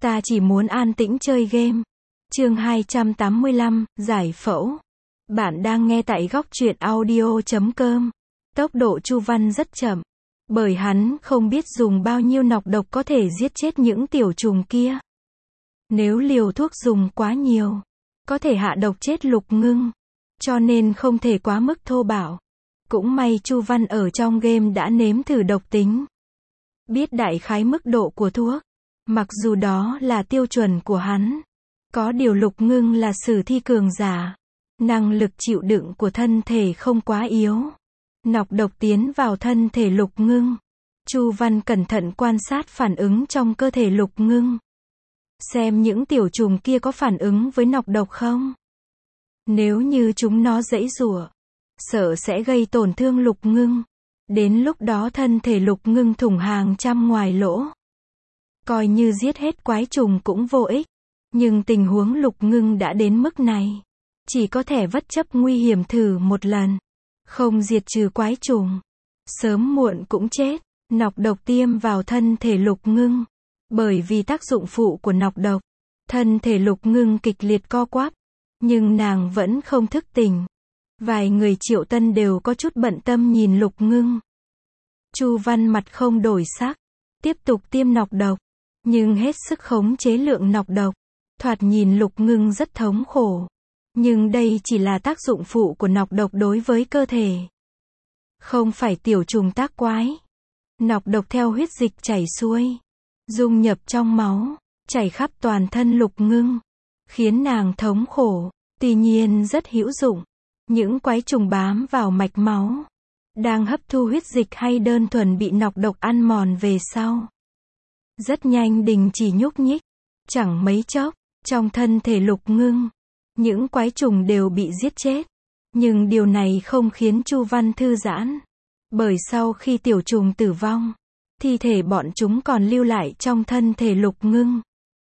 Ta chỉ muốn an tĩnh chơi game. Chương 285, giải phẫu. Bạn đang nghe tại góc truyện audio.com. Tốc độ Chu Văn rất chậm, bởi hắn không biết dùng bao nhiêu nọc độc có thể giết chết những tiểu trùng kia. Nếu liều thuốc dùng quá nhiều, có thể hạ độc chết Lục Ngưng, cho nên không thể quá mức thô bạo. Cũng may Chu Văn ở trong game đã nếm thử độc tính, biết đại khái mức độ của thuốc. Mặc dù đó là tiêu chuẩn của hắn, có điều Lục Ngưng là sử thi cường giả, năng lực chịu đựng của thân thể không quá yếu. Nọc độc tiến vào thân thể Lục Ngưng. Chu Văn cẩn thận quan sát phản ứng trong cơ thể Lục Ngưng, xem những tiểu trùng kia có phản ứng với nọc độc không. Nếu như chúng nó giãy giụa, sợ sẽ gây tổn thương Lục Ngưng. Đến lúc đó thân thể Lục Ngưng thủng hàng trăm ngoài lỗ. Coi như giết hết quái trùng cũng vô ích. Nhưng tình huống Lục Ngưng đã đến mức này, chỉ có thể bất chấp nguy hiểm thử một lần. Không diệt trừ quái trùng, sớm muộn cũng chết. Nọc độc tiêm vào thân thể Lục Ngưng. Bởi vì tác dụng phụ của nọc độc, thân thể Lục Ngưng kịch liệt co quắp, nhưng nàng vẫn không thức tỉnh. Vài người Triệu Tân đều có chút bận tâm nhìn Lục Ngưng. Chu Văn mặt không đổi sắc, tiếp tục tiêm nọc độc, nhưng hết sức khống chế lượng nọc độc. Thoạt nhìn Lục Ngưng rất thống khổ, nhưng đây chỉ là tác dụng phụ của nọc độc đối với cơ thể, không phải tiểu trùng tác quái. Nọc độc theo huyết dịch chảy xuôi, dung nhập trong máu, chảy khắp toàn thân Lục Ngưng, khiến nàng thống khổ. Tuy nhiên rất hữu dụng. Những quái trùng bám vào mạch máu, đang hấp thu huyết dịch hay đơn thuần bị nọc độc ăn mòn về sau, rất nhanh đình chỉ nhúc nhích. Chẳng mấy chốc, trong thân thể Lục Ngưng, những quái trùng đều bị giết chết. Nhưng điều này không khiến Chu Văn thư giãn, bởi sau khi tiểu trùng tử vong, thi thể bọn chúng còn lưu lại trong thân thể Lục Ngưng,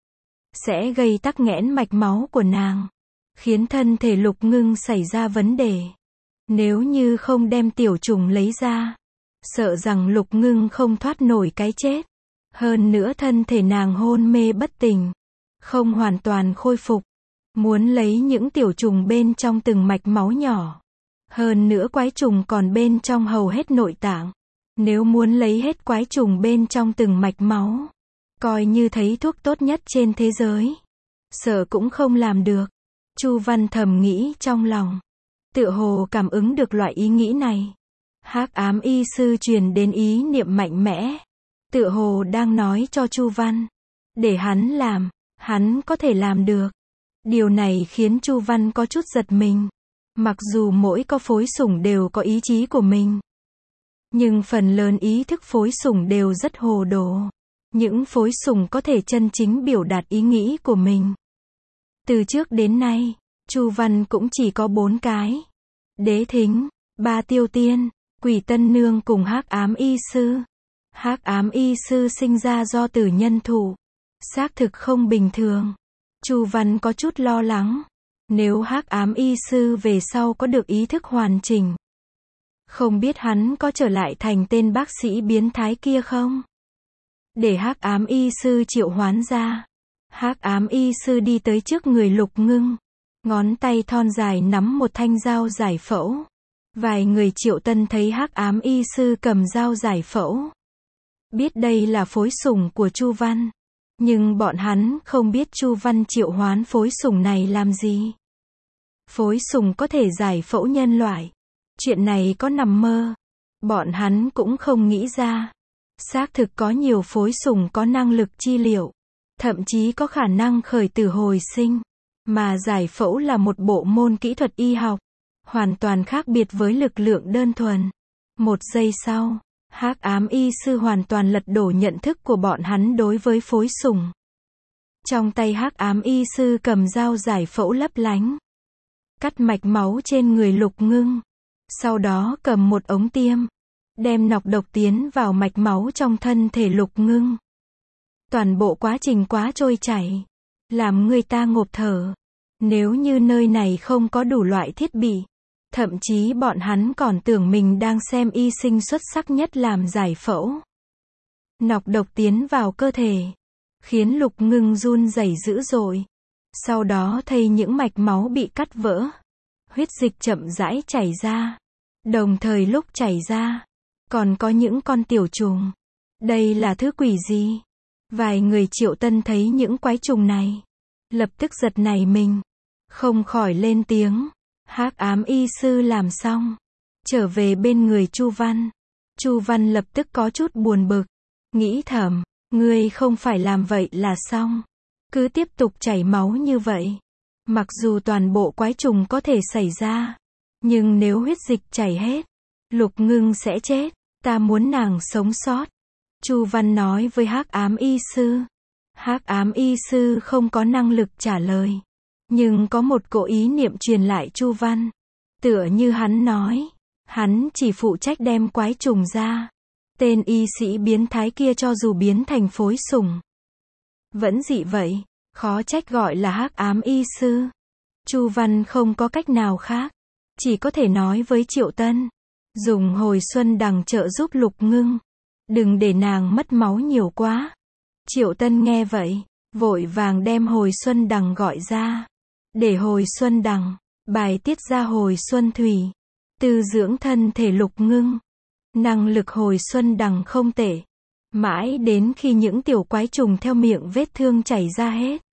sẽ gây tắc nghẽn mạch máu của nàng, khiến thân thể Lục Ngưng xảy ra vấn đề. Nếu như không đem tiểu trùng lấy ra, sợ rằng Lục Ngưng không thoát nổi cái chết. Hơn nữa thân thể nàng hôn mê bất tỉnh, không hoàn toàn khôi phục. Muốn lấy những tiểu trùng bên trong từng mạch máu nhỏ. Hơn nữa quái trùng còn bên trong hầu hết nội tạng. Nếu muốn lấy hết quái trùng bên trong từng mạch máu, coi như thấy thuốc tốt nhất trên thế giới, sợ cũng không làm được. Chu Văn thầm nghĩ trong lòng, tựa hồ cảm ứng được loại ý nghĩ này. Hắc ám y sư truyền đến ý niệm mạnh mẽ, tựa hồ đang nói cho Chu Văn, để hắn làm, hắn có thể làm được. Điều này khiến Chu Văn có chút giật mình. Mặc dù mỗi có phối sủng đều có ý chí của mình, nhưng phần lớn ý thức phối sủng đều rất hồ đồ. Những phối sủng có thể chân chính biểu đạt ý nghĩ của mình. Từ trước đến nay, Chu Văn cũng chỉ có 4 cái. Đế Thính, Ba Tiêu Tiên, Quỷ Tân Nương cùng Hắc ám y sư. Hắc ám y sư sinh ra do tử nhân thụ, xác thực không bình thường. Chu Văn có chút lo lắng, nếu Hắc ám y sư về sau có được ý thức hoàn chỉnh, không biết hắn có trở lại thành tên bác sĩ biến thái kia không? Để Hắc ám y sư triệu hoán ra. Hắc ám y sư đi tới trước người Lục Ngưng, ngón tay thon dài nắm một thanh dao giải phẫu. Vài người Triệu Tân thấy Hắc ám y sư cầm dao giải phẫu, biết đây là phối sủng của Chu Văn, nhưng bọn hắn không biết Chu Văn triệu hoán phối sủng này làm gì. Phối sủng có thể giải phẫu nhân loại, chuyện này có nằm mơ, bọn hắn cũng không nghĩ ra. Xác thực có nhiều phối sủng có năng lực chi liệu, thậm chí có khả năng khởi tử hồi sinh, mà giải phẫu là một bộ môn kỹ thuật y học, hoàn toàn khác biệt với lực lượng đơn thuần. Một giây sau, Hắc ám y sư hoàn toàn lật đổ nhận thức của bọn hắn đối với phối sủng. Trong tay Hắc ám y sư cầm dao giải phẫu lấp lánh, cắt mạch máu trên người Lục Ngưng, sau đó cầm một ống tiêm, đem nọc độc tiến vào mạch máu trong thân thể Lục Ngưng. Toàn bộ quá trình quá trôi chảy, làm người ta ngộp thở. Nếu như nơi này không có đủ loại thiết bị, thậm chí bọn hắn còn tưởng mình đang xem y sinh xuất sắc nhất làm giải phẫu. Nọc độc tiến vào cơ thể, khiến Lục Ngưng run rẩy dữ dội. Sau đó thấy những mạch máu bị cắt vỡ. Huyết dịch chậm rãi chảy ra. Đồng thời lúc chảy ra, còn có những con tiểu trùng. Đây là thứ quỷ gì? Vài người Triệu Tân thấy những quái trùng này, lập tức giật nảy mình, không khỏi lên tiếng. Hắc ám y sư làm xong, trở về bên người Chu Văn. Chu Văn lập tức có chút buồn bực, nghĩ thầm, ngươi không phải làm vậy là xong, cứ tiếp tục chảy máu như vậy. Mặc dù toàn bộ quái trùng có thể xảy ra, nhưng nếu huyết dịch chảy hết, Lục Ngưng sẽ chết, ta muốn nàng sống sót. Chu Văn nói với Hắc ám y sư. Hắc ám y sư không có năng lực trả lời, nhưng có một cỗ ý niệm truyền lại Chu Văn. Tựa như hắn nói, hắn chỉ phụ trách đem quái trùng ra. Tên y sĩ biến thái kia cho dù biến thành phối sủng, vẫn dị vậy, khó trách gọi là Hắc ám y sư. Chu Văn không có cách nào khác, chỉ có thể nói với Triệu Tân, dùng hồi xuân đằng trợ giúp Lục Ngưng, đừng để nàng mất máu nhiều quá. Triệu Tân nghe vậy, vội vàng đem hồi xuân đằng gọi ra, để hồi xuân đằng bài tiết ra hồi xuân thủy, tư dưỡng thân thể Lục Ngưng. Năng lực hồi xuân đằng không tệ, mãi đến khi những tiểu quái trùng theo miệng vết thương chảy ra hết,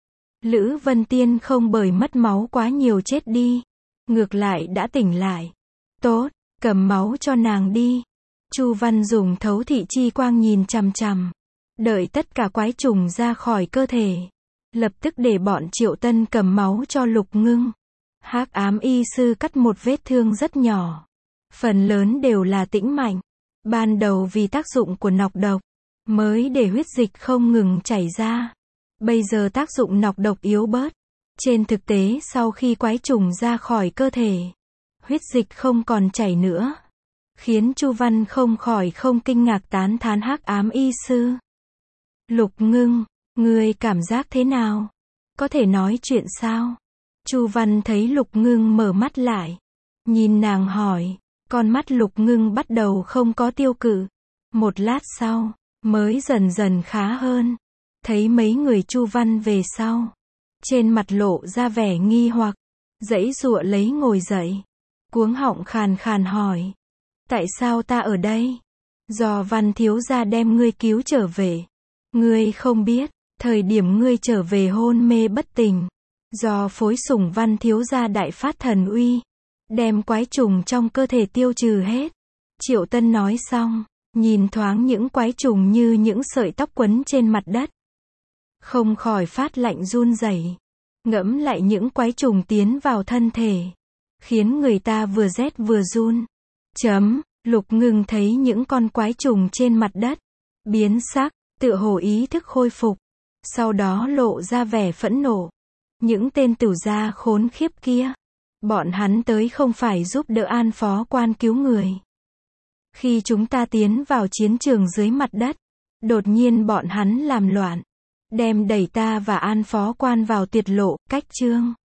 Lữ Vân Tiên không bởi mất máu quá nhiều chết đi, ngược lại đã tỉnh lại. Tốt, cầm máu cho nàng đi. Chu Văn dùng thấu thị chi quang nhìn chằm chằm, đợi tất cả quái trùng ra khỏi cơ thể, lập tức để bọn Triệu Tân cầm máu cho Lục Ngưng. Hắc ám y sư cắt một vết thương rất nhỏ, phần lớn đều là tĩnh mạnh. Ban đầu vì tác dụng của nọc độc, mới để huyết dịch không ngừng chảy ra. Bây giờ tác dụng nọc độc yếu bớt. Trên thực tế sau khi quái trùng ra khỏi cơ thể, huyết dịch không còn chảy nữa, khiến Chu Văn không khỏi không kinh ngạc tán thán Hắc ám y sư. Lục Ngưng, ngươi cảm giác thế nào? Có thể nói chuyện sao? Chu Văn thấy Lục Ngưng mở mắt lại, nhìn nàng hỏi. Con mắt Lục Ngưng bắt đầu không có tiêu cự. Một lát sau, mới dần dần khá hơn. Thấy mấy người Chu Văn về sau, trên mặt lộ ra vẻ nghi hoặc, giãy giụa lấy ngồi dậy, cuống họng khàn khàn hỏi. Tại sao ta ở đây? Do Văn thiếu gia đem ngươi cứu trở về. Ngươi không biết, thời điểm ngươi trở về hôn mê bất tỉnh, do phối sủng Văn thiếu gia đại phát thần uy, đem quái trùng trong cơ thể tiêu trừ hết. Triệu Tân nói xong, nhìn thoáng những quái trùng như những sợi tóc quấn trên mặt đất, không khỏi phát lạnh run rẩy. Ngẫm lại những quái trùng tiến vào thân thể, khiến người ta vừa rét vừa run. Lục Ngưng thấy những con quái trùng trên mặt đất biến sắc, tựa hồ ý thức khôi phục, sau đó lộ ra vẻ phẫn nộ. Những tên tửu gia khốn khiếp kia, bọn hắn tới không phải giúp đỡ An phó quan cứu người. Khi chúng ta tiến vào chiến trường dưới mặt đất, đột nhiên bọn hắn làm loạn, đem đẩy ta và An phó quan vào tuyệt lộ, cách chương.